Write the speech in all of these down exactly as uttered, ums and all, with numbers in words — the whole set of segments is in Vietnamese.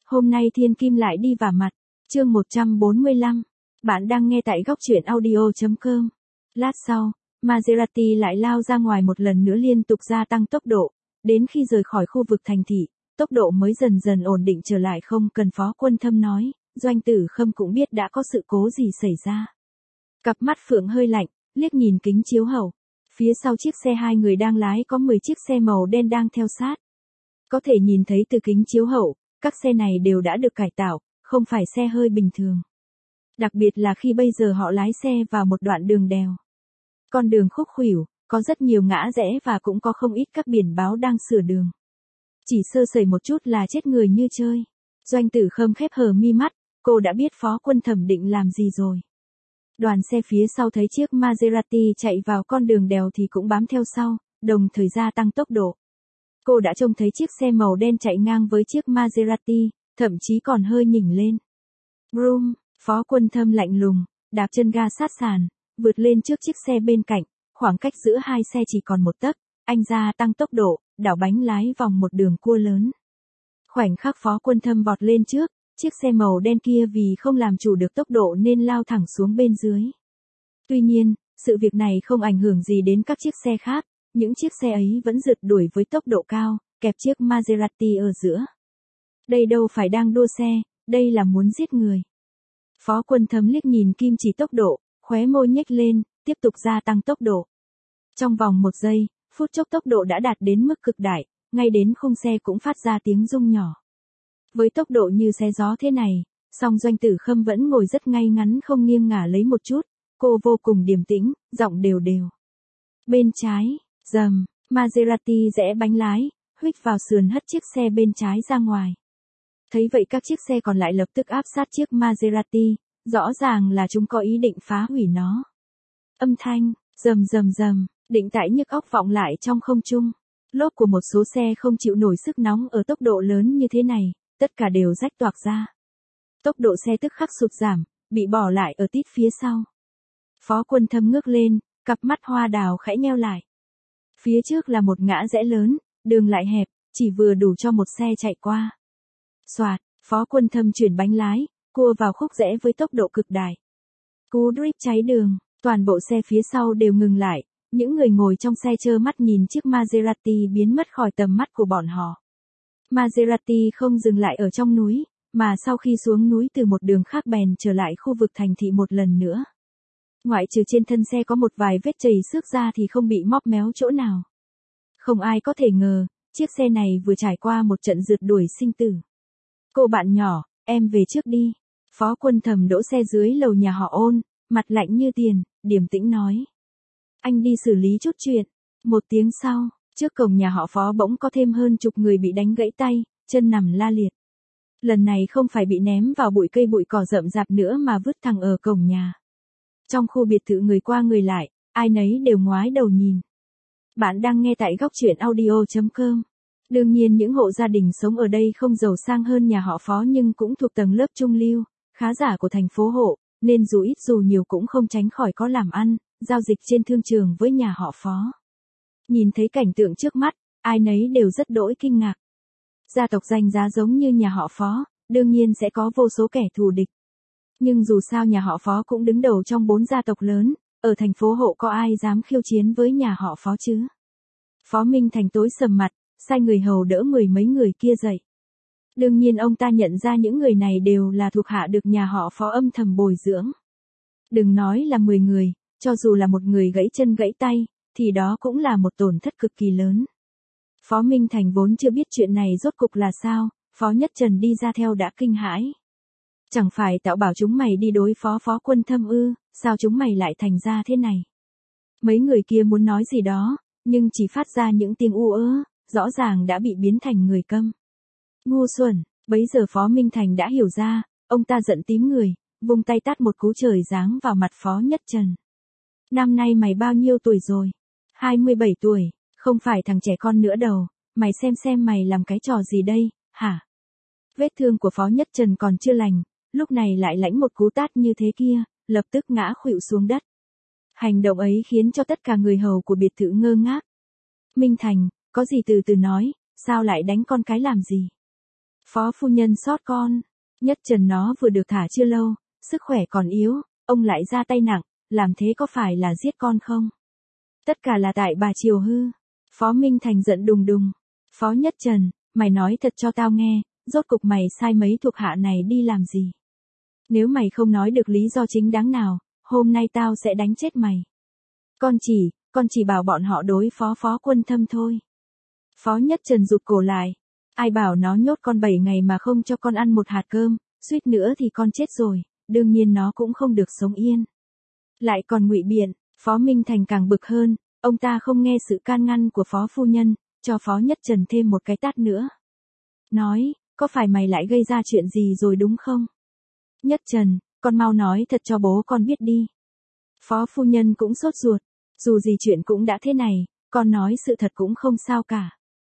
Hôm nay thiên kim lại đi vả mặt. Chương một trăm bốn mươi lăm. Bạn đang nghe tại góc truyện audio chấm com. Lát sau, Maserati lại lao ra ngoài một lần nữa liên tục gia tăng tốc độ. Đến khi rời khỏi khu vực thành thị, tốc độ mới dần dần ổn định trở lại không cần Phó Quân Thâm nói, Doanh Tử Khâm cũng biết đã có sự cố gì xảy ra. Cặp mắt Phượng hơi lạnh, liếc nhìn kính chiếu hậu. Phía sau chiếc xe hai người đang lái có mười chiếc xe màu đen đang theo sát. Có thể nhìn thấy từ kính chiếu hậu, các xe này đều đã được cải tạo, không phải xe hơi bình thường. Đặc biệt là khi bây giờ họ lái xe vào một đoạn đường đèo. Con đường khúc khuỷu, có rất nhiều ngã rẽ và cũng có không ít các biển báo đang sửa đường. Chỉ sơ sẩy một chút là chết người như chơi. Doanh Tử Khâm khép hờ mi mắt, cô đã biết Phó Quân Thẩm định làm gì rồi. Đoàn xe phía sau thấy chiếc Maserati chạy vào con đường đèo thì cũng bám theo sau, đồng thời gia tăng tốc độ. Cô đã trông thấy chiếc xe màu đen chạy ngang với chiếc Maserati, thậm chí còn hơi nhỉnh lên. Brum, Phó Quân Thâm lạnh lùng, đạp chân ga sát sàn, vượt lên trước chiếc xe bên cạnh, khoảng cách giữa hai xe chỉ còn một tấc, anh gia tăng tốc độ, đảo bánh lái vòng một đường cua lớn. Khoảnh khắc Phó Quân Thâm vọt lên trước, chiếc xe màu đen kia vì không làm chủ được tốc độ nên lao thẳng xuống bên dưới. Tuy nhiên, sự việc này không ảnh hưởng gì đến các chiếc xe khác, những chiếc xe ấy vẫn rượt đuổi với tốc độ cao, kẹp chiếc Maserati ở giữa. Đây đâu phải đang đua xe, đây là muốn giết người. Phó Quân Thâm liếc nhìn kim chỉ tốc độ, khóe môi nhếch lên, tiếp tục gia tăng tốc độ. Trong vòng một giây, phút chốc tốc độ đã đạt đến mức cực đại, ngay đến khung xe cũng phát ra tiếng rung nhỏ. Với tốc độ như xe gió thế này, song Doanh Tử Khâm vẫn ngồi rất ngay ngắn không nghiêng ngả lấy một chút, cô vô cùng điềm tĩnh, giọng đều đều. Bên trái, rầm, Maserati rẽ bánh lái, huých vào sườn hất chiếc xe bên trái ra ngoài. Thấy vậy các chiếc xe còn lại lập tức áp sát chiếc Maserati, rõ ràng là chúng có ý định phá hủy nó. Âm thanh, rầm rầm rầm, định tại nhức óc vọng lại trong không trung. Lốp của một số xe không chịu nổi sức nóng ở tốc độ lớn như thế này, tất cả đều rách toạc ra. Tốc độ xe tức khắc sụt giảm, bị bỏ lại ở tít phía sau. Phó Quân Thâm ngước lên, cặp mắt hoa đào khẽ nheo lại. Phía trước là một ngã rẽ lớn, đường lại hẹp, chỉ vừa đủ cho một xe chạy qua. Soạt, Phó Quân Thâm chuyển bánh lái, cua vào khúc rẽ với tốc độ cực đại. Cú drift cháy đường, toàn bộ xe phía sau đều ngừng lại, những người ngồi trong xe trơ mắt nhìn chiếc Maserati biến mất khỏi tầm mắt của bọn họ. Maserati không dừng lại ở trong núi, mà sau khi xuống núi từ một đường khác bèn trở lại khu vực thành thị một lần nữa. Ngoại trừ trên thân xe có một vài vết chày xước ra thì không bị móp méo chỗ nào. Không ai có thể ngờ, chiếc xe này vừa trải qua một trận rượt đuổi sinh tử. Cô bạn nhỏ, em về trước đi. Phó Quân Thẩm đỗ xe dưới lầu nhà họ Ôn, mặt lạnh như tiền, điềm tĩnh nói. Anh đi xử lý chút chuyện. Một tiếng sau, trước cổng nhà họ Phó bỗng có thêm hơn chục người bị đánh gãy tay, chân nằm la liệt. Lần này không phải bị ném vào bụi cây bụi cỏ rậm rạp nữa mà vứt thẳng ở cổng nhà. Trong khu biệt thự người qua người lại, ai nấy đều ngoái đầu nhìn. Bạn đang nghe tại góc truyện audio chấm com. Đương nhiên những hộ gia đình sống ở đây không giàu sang hơn nhà họ Phó nhưng cũng thuộc tầng lớp trung lưu, khá giả của thành phố hộ, nên dù ít dù nhiều cũng không tránh khỏi có làm ăn, giao dịch trên thương trường với nhà họ Phó. Nhìn thấy cảnh tượng trước mắt, ai nấy đều rất đỗi kinh ngạc. Gia tộc danh giá giống như nhà họ Phó, đương nhiên sẽ có vô số kẻ thù địch. Nhưng dù sao nhà họ Phó cũng đứng đầu trong bốn gia tộc lớn, ở thành phố hộ có ai dám khiêu chiến với nhà họ Phó chứ? Phó Minh Thành tối sầm mặt, sai người hầu đỡ mười mấy người kia dậy. Đương nhiên ông ta nhận ra những người này đều là thuộc hạ được nhà họ Phó âm thầm bồi dưỡng. Đừng nói là mười người, cho dù là một người gãy chân gãy tay, thì đó cũng là một tổn thất cực kỳ lớn. Phó Minh Thành vốn chưa biết chuyện này rốt cục là sao, Phó Nhất Trần đi ra theo đã kinh hãi. Chẳng phải tạo bảo chúng mày đi đối phó Phó Quân Thâm ư, sao chúng mày lại thành ra thế này? Mấy người kia muốn nói gì đó, nhưng chỉ phát ra những tiếng u ớ, rõ ràng đã bị biến thành người câm. Ngu xuẩn, bấy giờ Phó Minh Thành đã hiểu ra, ông ta giận tím người, vung tay tát một cú trời giáng vào mặt Phó Nhất Trần. Năm nay mày bao nhiêu tuổi rồi? hai mươi bảy tuổi, không phải thằng trẻ con nữa đâu, mày xem xem mày làm cái trò gì đây, hả? Vết thương của Phó Nhất Trần còn chưa lành, lúc này lại lãnh một cú tát như thế kia, lập tức ngã khuỵu xuống đất. Hành động ấy khiến cho tất cả người hầu của biệt thự ngơ ngác. Minh Thành, có gì từ từ nói, sao lại đánh con cái làm gì? Phó phu nhân sót con. Nhất Trần nó vừa được thả chưa lâu, sức khỏe còn yếu, ông lại ra tay nặng, làm thế có phải là giết con không? Tất cả là tại bà Triều Hư. Phó Minh Thành giận đùng đùng. Phó Nhất Trần, mày nói thật cho tao nghe, rốt cục mày sai mấy thuộc hạ này đi làm gì? Nếu mày không nói được lý do chính đáng nào, hôm nay tao sẽ đánh chết mày. Con chỉ, con chỉ bảo bọn họ đối phó Phó Quân Thâm thôi. Phó Nhất Trần rụt cổ lại. Ai bảo nó nhốt con bảy ngày mà không cho con ăn một hạt cơm, suýt nữa thì con chết rồi, đương nhiên nó cũng không được sống yên. Lại còn ngụy biện, Phó Minh Thành càng bực hơn, ông ta không nghe sự can ngăn của Phó Phu Nhân, cho Phó Nhất Trần thêm một cái tát nữa. Nói, có phải mày lại gây ra chuyện gì rồi đúng không? Nhất Trần, con mau nói thật cho bố con biết đi. Phó Phu Nhân cũng sốt ruột, dù gì chuyện cũng đã thế này, con nói sự thật cũng không sao cả.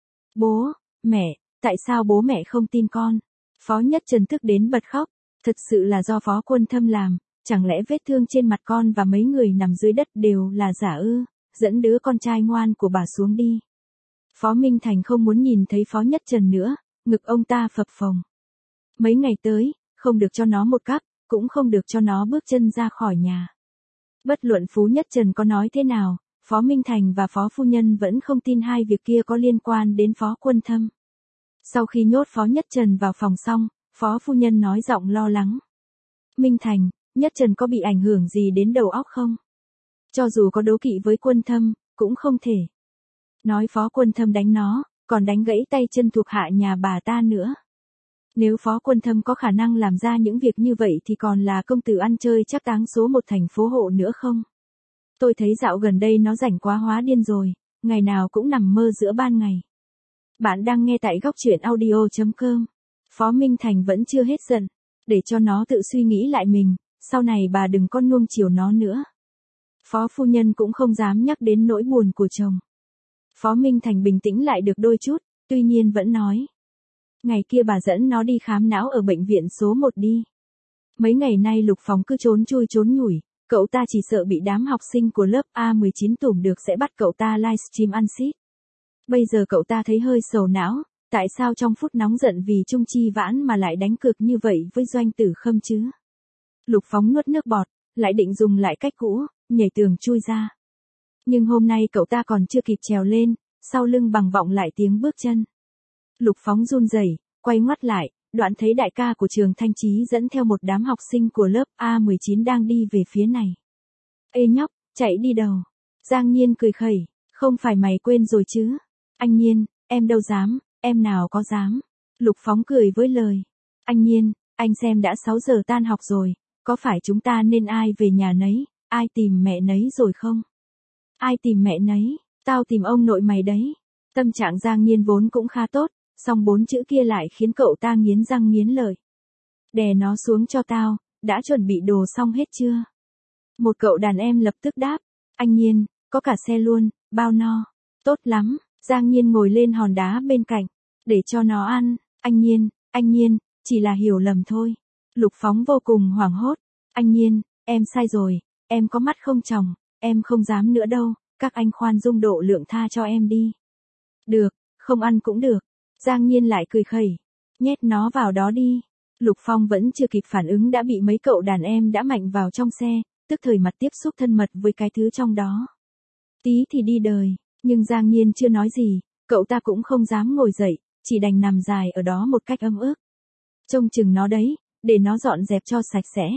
Bố, mẹ, tại sao bố mẹ không tin con? Phó Nhất Trần tức đến bật khóc, thật sự là do Phó Quân Thâm làm, chẳng lẽ vết thương trên mặt con và mấy người nằm dưới đất đều là giả ư, dẫn đứa con trai ngoan của bà xuống đi. Phó Minh Thành không muốn nhìn thấy Phó Nhất Trần nữa, ngực ông ta phập phồng. Mấy ngày tới, không được cho nó một cắp, cũng không được cho nó bước chân ra khỏi nhà. Bất luận Phú Nhất Trần có nói thế nào, Phó Minh Thành và Phó Phu Nhân vẫn không tin hai việc kia có liên quan đến Phó Quân Thâm. Sau khi nhốt Phó Nhất Trần vào phòng xong, Phó Phu Nhân nói giọng lo lắng. Minh Thành, Nhất Trần có bị ảnh hưởng gì đến đầu óc không? Cho dù có đố kỵ với Quân Thâm, cũng không thể. Nói Phó Quân Thâm đánh nó, còn đánh gãy tay chân thuộc hạ nhà bà ta nữa. Nếu Phó Quân Thâm có khả năng làm ra những việc như vậy thì còn là công tử ăn chơi chắc táng số một thành phố hộ nữa không? Tôi thấy dạo gần đây nó rảnh quá hóa điên rồi, ngày nào cũng nằm mơ giữa ban ngày. Bạn đang nghe tại góc truyện audio chấm com. Phó Minh Thành vẫn chưa hết giận, để cho nó tự suy nghĩ lại mình, sau này bà đừng có nuông chiều nó nữa. Phó Phu Nhân cũng không dám nhắc đến nỗi buồn của chồng. Phó Minh Thành bình tĩnh lại được đôi chút, tuy nhiên vẫn nói. Ngày kia bà dẫn nó đi khám não ở bệnh viện số một đi. Mấy ngày nay Lục Phóng cứ trốn chui trốn nhủi, cậu ta chỉ sợ bị đám học sinh của lớp A mười chín tủm được sẽ bắt cậu ta livestream ăn xít. Bây giờ cậu ta thấy hơi sầu não, tại sao trong phút nóng giận vì Trung Chi Vãn mà lại đánh cược như vậy với Doanh Tử Khâm chứ? Lục Phóng nuốt nước bọt, lại định dùng lại cách cũ, nhảy tường chui ra. Nhưng hôm nay cậu ta còn chưa kịp trèo lên, sau lưng bằng vọng lại tiếng bước chân. Lục Phóng run rẩy, quay ngoắt lại, đoạn thấy đại ca của trường Thanh Chí dẫn theo một đám học sinh của lớp A mười chín đang đi về phía này. Ê nhóc, chạy đi đâu? Giang Nhiên cười khẩy, không phải mày quên rồi chứ? Anh Nhiên, em đâu dám, em nào có dám. Lục Phóng cười với lời. Anh Nhiên, anh xem đã sáu giờ tan học rồi, có phải chúng ta nên ai về nhà nấy, ai tìm mẹ nấy rồi không? Ai tìm mẹ nấy, tao tìm ông nội mày đấy. Tâm trạng Giang Nhiên vốn cũng khá tốt, song bốn chữ kia lại khiến cậu ta nghiến răng nghiến lợi. Đè nó xuống cho tao, đã chuẩn bị đồ xong hết chưa? Một cậu đàn em lập tức đáp, anh Nhiên, có cả xe luôn, bao no. Tốt lắm, Giang Nhiên ngồi lên hòn đá bên cạnh, để cho nó ăn. Anh Nhiên, anh Nhiên, chỉ là hiểu lầm thôi. Lục Phóng vô cùng hoảng hốt. Anh Nhiên, em sai rồi, em có mắt không tròng, em không dám nữa đâu, các anh khoan dung độ lượng tha cho em đi. Được, không ăn cũng được. Giang Nhiên lại cười khẩy. Nhét nó vào đó đi. Lục Phong vẫn chưa kịp phản ứng đã bị mấy cậu đàn em đã mạnh vào trong xe, tức thời mặt tiếp xúc thân mật với cái thứ trong đó. Tí thì đi đời, nhưng Giang Nhiên chưa nói gì, cậu ta cũng không dám ngồi dậy, chỉ đành nằm dài ở đó một cách ấm ức. Trông chừng nó đấy, để nó dọn dẹp cho sạch sẽ.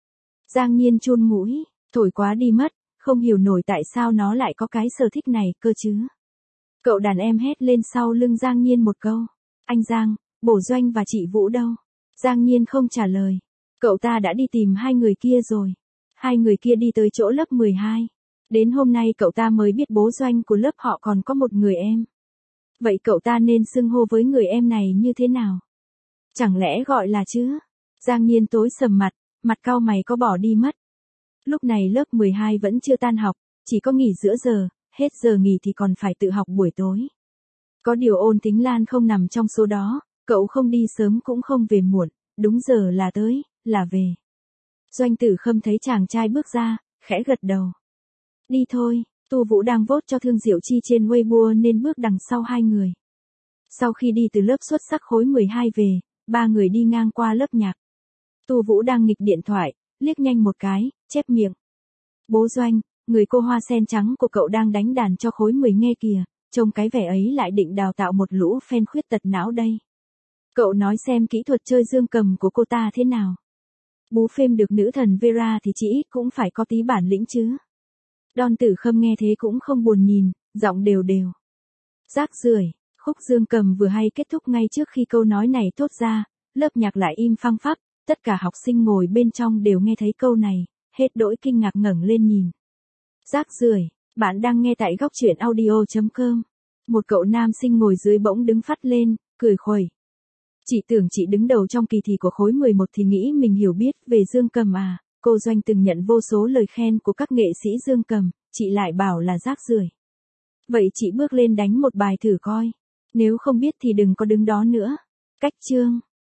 Giang Nhiên chun mũi, thổi quá đi mất, không hiểu nổi tại sao nó lại có cái sở thích này cơ chứ. Cậu đàn em hét lên sau lưng Giang Nhiên một câu. Anh Giang, Bổ Doanh và chị Vũ đâu? Giang Nhiên không trả lời. Cậu ta đã đi tìm hai người kia rồi. Hai người kia đi tới chỗ lớp mười hai. Đến hôm nay cậu ta mới biết bố Doanh của lớp họ còn có một người em. Vậy cậu ta nên xưng hô với người em này như thế nào? Chẳng lẽ gọi là chứ? Giang Nhiên tối sầm mặt, mặt cau mày có bỏ đi mất. Lúc này lớp mười hai vẫn chưa tan học, chỉ có nghỉ giữa giờ, hết giờ nghỉ thì còn phải tự học buổi tối. Có điều Ôn Tính Lan không nằm trong số đó, cậu không đi sớm cũng không về muộn, đúng giờ là tới, là về. Doanh Tử Khâm thấy chàng trai bước ra, khẽ gật đầu. Đi thôi, Tu Vũ đang vote cho Thương Diệu Chi trên Weibo nên bước đằng sau hai người. Sau khi đi từ lớp xuất sắc khối mười hai về, ba người đi ngang qua lớp nhạc. Tu Vũ đang nghịch điện thoại, liếc nhanh một cái, chép miệng. Bố Doanh, người cô hoa sen trắng của cậu đang đánh đàn cho khối mười nghe kìa, trông cái vẻ ấy lại định đào tạo một lũ fan khuyết tật não đây. Cậu nói xem kỹ thuật chơi dương cầm của cô ta thế nào. Bú phêm được nữ thần Vera thì chỉ ít cũng phải có tí bản lĩnh chứ. Đon Tử Khâm nghe thế cũng không buồn nhìn, giọng đều đều. Rác rưởi, khúc dương cầm vừa hay kết thúc ngay trước khi câu nói này thốt ra, lớp nhạc lại im phăng phắc, tất cả học sinh ngồi bên trong đều nghe thấy câu này, hết đỗi kinh ngạc ngẩng lên nhìn. Rác rưởi, bạn đang nghe tại góc truyện audio chấm com. Một cậu nam sinh ngồi dưới bỗng đứng phắt lên, cười khuẩy. Chị tưởng chị đứng đầu trong kỳ thi của khối mười một thì nghĩ mình hiểu biết về dương cầm à, cô Doanh từng nhận vô số lời khen của các nghệ sĩ dương cầm, chị lại bảo là rác rưởi. Vậy chị bước lên đánh một bài thử coi, nếu không biết thì đừng có đứng đó nữa. Cách chương